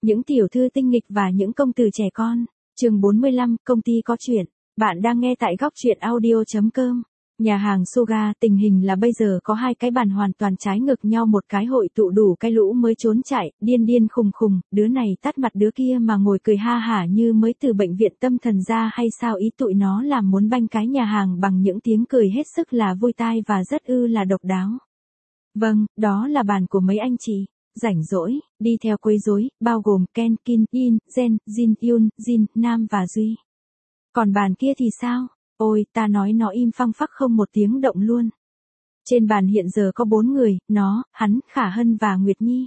Những tiểu thư tinh nghịch và những công tử trẻ con. Chương 45, công ty có chuyện. Bạn đang nghe tại góc truyện audio.com. Nhà hàng Suga, tình hình là bây giờ có hai cái bàn hoàn toàn trái ngược nhau, một cái hội tụ đủ cái lũ mới trốn chạy, điên điên khùng khùng, đứa này tắt mặt đứa kia mà ngồi cười ha hả như mới từ bệnh viện tâm thần ra hay sao. Ý tụi nó làm muốn banh cái nhà hàng bằng những tiếng cười hết sức là vui tai và rất là độc đáo. Vâng, đó là bàn của mấy anh chị rảnh rỗi, đi theo quấy rối, bao gồm Ken, Kin, In, Jen, Jin, Yun, Jin, Nam và Duy. Còn bàn kia thì sao? Ôi, ta nói nó im phăng phắc không một tiếng động luôn. Trên bàn hiện giờ có 4 người, nó, hắn, Khả Hân và Nguyệt Nhi.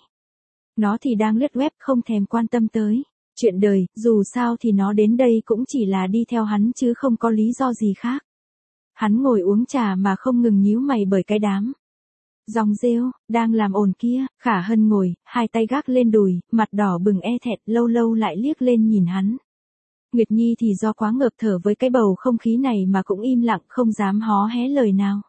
Nó thì đang lướt web không thèm quan tâm tới chuyện đời, dù sao thì nó đến đây cũng chỉ là đi theo hắn chứ không có lý do gì khác. Hắn ngồi uống trà mà không ngừng nhíu mày bởi cái đám dòng rêu đang làm ồn kia. Khả Hân ngồi, hai tay gác lên đùi, mặt đỏ bừng e thẹn, lâu lâu lại liếc lên nhìn hắn. Nguyệt Nhi thì do quá ngợp thở với cái bầu không khí này mà cũng im lặng không dám hó hé lời nào.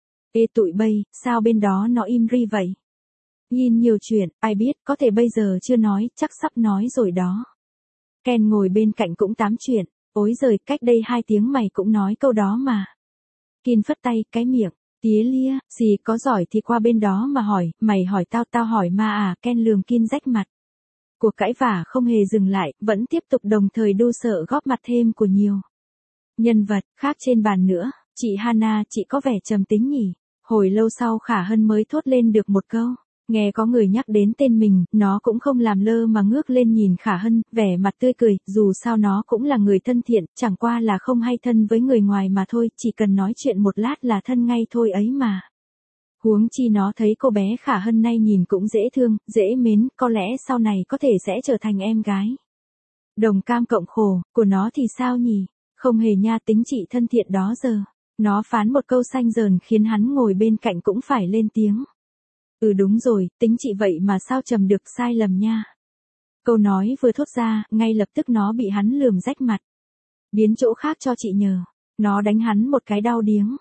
Ê tụi bay, sao bên đó nó im ri vậy? Nhìn nhiều chuyện, ai biết, có thể bây giờ chưa nói, chắc sắp nói rồi đó. Ken ngồi bên cạnh cũng tám chuyện, ối giời, cách đây 2 tiếng mày cũng nói câu đó mà. Kin phất tay, cái miệng tía lia, gì có giỏi thì qua bên đó mà hỏi, mày hỏi tao, tao hỏi mà à. Ken lườm Kin rách mặt. Cuộc cãi vã không hề dừng lại, vẫn tiếp tục, đồng thời đu sợ góp mặt thêm của nhiều nhân vật khác trên bàn nữa. Chị Hana, chị có vẻ trầm tính nhỉ? Hồi lâu sau Khả Hân mới thốt lên được một câu. Nghe có người nhắc đến tên mình, nó cũng không làm lơ mà ngước lên nhìn Khả Hân, vẻ mặt tươi cười, dù sao nó cũng là người thân thiện, chẳng qua là không hay thân với người ngoài mà thôi, chỉ cần nói chuyện một lát là thân ngay thôi ấy mà. Huống chi nó thấy cô bé Khả Hân nay nhìn cũng dễ thương, dễ mến, có lẽ sau này có thể sẽ trở thành em gái đồng cam cộng khổ của nó thì sao nhỉ? Không hề nha, tính chị thân thiện đó giờ. Nó phán một câu xanh dờn khiến hắn ngồi bên cạnh cũng phải lên tiếng. Ừ đúng rồi, tính chị vậy mà sao trầm được, sai lầm nha. Câu nói vừa thốt ra, ngay lập tức nó bị hắn lườm rách mặt. Biến chỗ khác cho chị nhờ. Nó đánh hắn một cái đau điếng.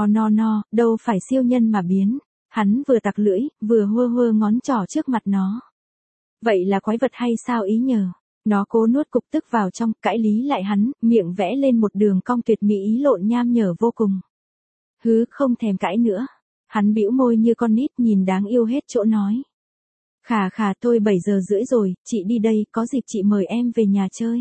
No, đâu phải siêu nhân mà biến. Hắn vừa tặc lưỡi, vừa hơ ngón trỏ trước mặt nó. Vậy là quái vật hay sao ý nhờ? Nó cố nuốt cục tức vào trong, cãi lý lại hắn, miệng vẽ lên một đường cong tuyệt mỹ ý lộn nham nhở vô cùng. Hứ, không thèm cãi nữa. Hắn bĩu môi như con nít nhìn đáng yêu hết chỗ nói. Khà, thôi 7 giờ rưỡi rồi, chị đi đây, có dịp chị mời em về nhà chơi.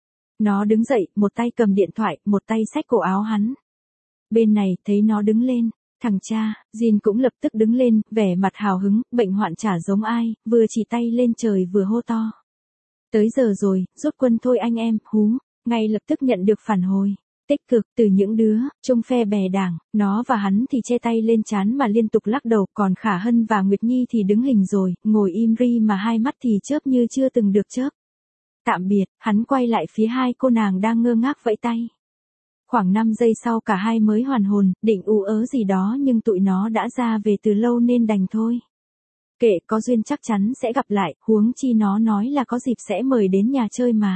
Nó đứng dậy, một tay cầm điện thoại, một tay xách cổ áo hắn. Bên này, thấy nó đứng lên, thằng cha, Jin cũng lập tức đứng lên, vẻ mặt hào hứng, bệnh hoạn chả giống ai, vừa chỉ tay lên trời vừa hô to. Tới giờ rồi, rút quân thôi anh em, hú, ngay lập tức nhận được phản hồi tích cực từ những đứa chung phe bè đảng. Nó và hắn thì che tay lên trán mà liên tục lắc đầu, còn Khả Hân và Nguyệt Nhi thì đứng hình rồi, ngồi im ri mà hai mắt thì chớp như chưa từng được chớp. Tạm biệt, hắn quay lại phía hai cô nàng đang ngơ ngác vẫy tay. Khoảng 5 giây sau cả hai mới hoàn hồn, định ú ớ gì đó nhưng tụi nó đã ra về từ lâu nên đành thôi. Kệ, có duyên chắc chắn sẽ gặp lại, huống chi nó nói là có dịp sẽ mời đến nhà chơi mà.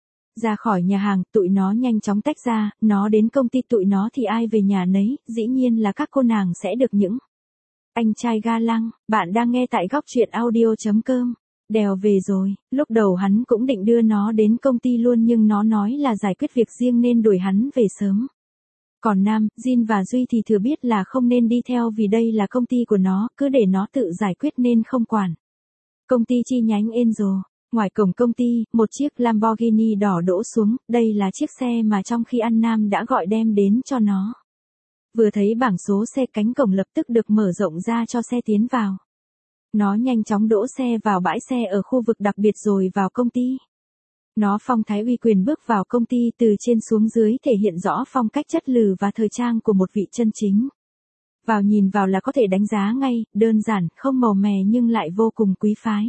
Ra khỏi nhà hàng, tụi nó nhanh chóng tách ra, nó đến công ty tụi nó thì ai về nhà nấy, dĩ nhiên là các cô nàng sẽ được những anh trai ga lăng. Bạn đang nghe tại góc truyện audio.com. Đèo về rồi, lúc đầu hắn cũng định đưa nó đến công ty luôn nhưng nó nói là giải quyết việc riêng nên đuổi hắn về sớm. Còn Nam, Jin và Duy thì thừa biết là không nên đi theo vì đây là công ty của nó, cứ để nó tự giải quyết nên không quản. Công ty chi nhánh Angel. Ngoài cổng công ty, một chiếc Lamborghini đỏ đỗ xuống, đây là chiếc xe mà trong khi ăn Nam đã gọi đem đến cho nó. Vừa thấy bảng số xe, cánh cổng lập tức được mở rộng ra cho xe tiến vào. Nó nhanh chóng đỗ xe vào bãi xe ở khu vực đặc biệt rồi vào công ty. Nó phong thái uy quyền bước vào công ty, từ trên xuống dưới thể hiện rõ phong cách chất lừ và thời trang của một vị chân chính. Vào nhìn vào là có thể đánh giá ngay, đơn giản, không màu mè nhưng lại vô cùng quý phái.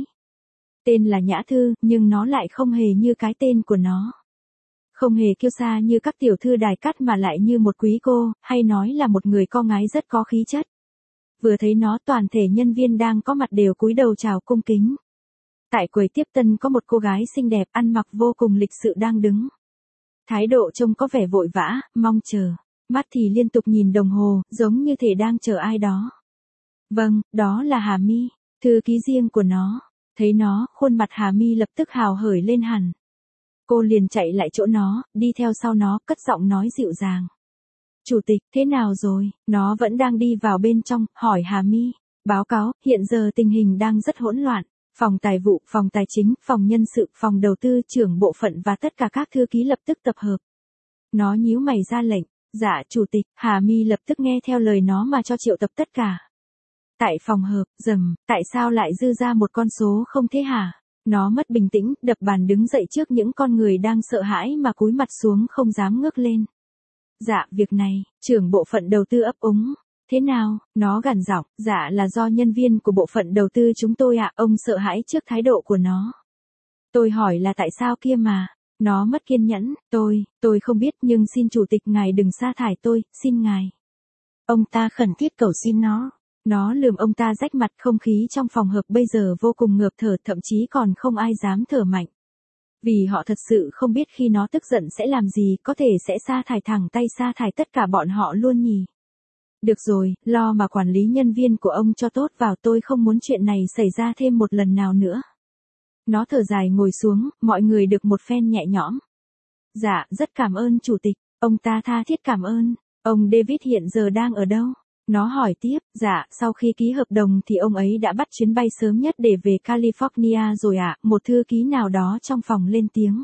Tên là Nhã Thư, nhưng nó lại không hề như cái tên của nó. Không hề kiêu sa như các tiểu thư đài cát mà lại như một quý cô, hay nói là một người con gái rất có khí chất. Vừa thấy nó, toàn thể nhân viên đang có mặt đều cúi đầu chào cung kính. Tại quầy tiếp tân có một cô gái xinh đẹp ăn mặc vô cùng lịch sự đang đứng. Thái độ trông có vẻ vội vã, mong chờ. Mắt thì liên tục nhìn đồng hồ, giống như thể đang chờ ai đó. Vâng, đó là Hà My, thư ký riêng của nó. Thấy nó, khuôn mặt Hà Mi lập tức hào hởi lên hẳn. Cô liền chạy lại chỗ nó, đi theo sau nó, cất giọng nói dịu dàng. Chủ tịch, thế nào rồi? Nó vẫn đang đi vào bên trong, hỏi Hà Mi. Báo cáo, hiện giờ tình hình đang rất hỗn loạn. Phòng tài vụ, phòng tài chính, phòng nhân sự, phòng đầu tư, trưởng bộ phận và tất cả các thư ký lập tức tập hợp. Nó nhíu mày ra lệnh. Dạ chủ tịch, Hà Mi lập tức nghe theo lời nó mà cho triệu tập tất cả. Tại phòng họp, tại sao lại dư ra một con số không thế hả? Nó mất bình tĩnh, đập bàn đứng dậy trước những con người đang sợ hãi mà cúi mặt xuống không dám ngước lên. Dạ, việc này, trưởng bộ phận đầu tư ấp úng. Thế nào? Nó gằn giọng, dạ là do nhân viên của bộ phận đầu tư chúng tôi ạ, ông sợ hãi trước thái độ của nó. Tôi hỏi là tại sao kia mà? Nó mất kiên nhẫn, tôi không biết nhưng xin chủ tịch ngài đừng sa thải tôi, xin ngài. Ông ta khẩn thiết cầu xin nó. Nó lườm ông ta rách mặt, không khí trong phòng họp bây giờ vô cùng ngợp thở, thậm chí còn không ai dám thở mạnh. Vì họ thật sự không biết khi nó tức giận sẽ làm gì, có thể sẽ sa thải thẳng tay sa thải tất cả bọn họ luôn nhỉ. Được rồi, lo mà quản lý nhân viên của ông cho tốt vào, tôi không muốn chuyện này xảy ra thêm một lần nào nữa. Nó thở dài ngồi xuống, mọi người được một phen nhẹ nhõm. Dạ, rất cảm ơn chủ tịch, ông ta tha thiết cảm ơn. Ông David hiện giờ đang ở đâu? Nó hỏi tiếp, dạ, sau khi ký hợp đồng thì ông ấy đã bắt chuyến bay sớm nhất để về California rồi ạ, một thư ký nào đó trong phòng lên tiếng.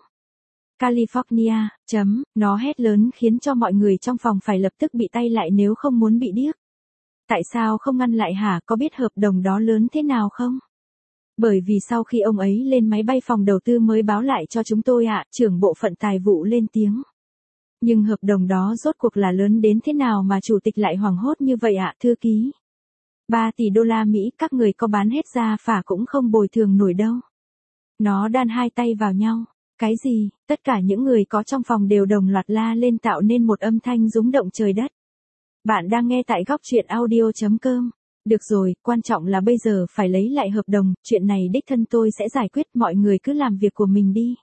California, nó hét lớn khiến cho mọi người trong phòng phải lập tức bị tay lại nếu không muốn bị điếc. Tại sao không ngăn lại hả, có biết hợp đồng đó lớn thế nào không? Bởi vì sau khi ông ấy lên máy bay phòng đầu tư mới báo lại cho chúng tôi ạ, trưởng bộ phận tài vụ lên tiếng. Nhưng hợp đồng đó rốt cuộc là lớn đến thế nào mà chủ tịch lại hoảng hốt như vậy ạ, thư ký? 3 tỷ đô la Mỹ các người có bán hết ra phả cũng không bồi thường nổi đâu. Nó đan hai tay vào nhau. Cái gì? Tất cả những người có trong phòng đều đồng loạt la lên tạo nên một âm thanh rúng động trời đất. Bạn đang nghe tại góc truyện audio.com. Được rồi, quan trọng là bây giờ phải lấy lại hợp đồng, chuyện này đích thân tôi sẽ giải quyết, mọi người cứ làm việc của mình đi.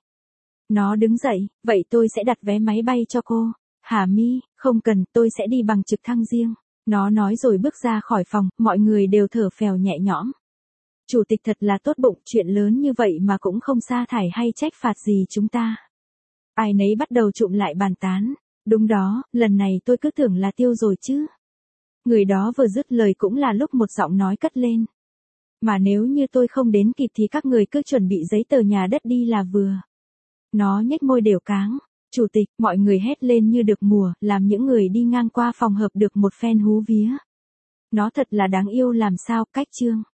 Nó đứng dậy, vậy tôi sẽ đặt vé máy bay cho cô. Hà Mi, không cần, tôi sẽ đi bằng trực thăng riêng. Nó nói rồi bước ra khỏi phòng, mọi người đều thở phèo nhẹ nhõm. Chủ tịch thật là tốt bụng, chuyện lớn như vậy mà cũng không sa thải hay trách phạt gì chúng ta. Ai nấy bắt đầu trụm lại bàn tán. Đúng đó, lần này tôi cứ tưởng là tiêu rồi chứ. Người đó vừa dứt lời cũng là lúc một giọng nói cất lên. Mà nếu như tôi không đến kịp thì các người cứ chuẩn bị giấy tờ nhà đất đi là vừa. Nó nhếch môi đều cáng. Chủ tịch, mọi người hét lên như được mùa, làm những người đi ngang qua phòng họp được một phen hú vía. Nó thật là đáng yêu làm sao, cách chương.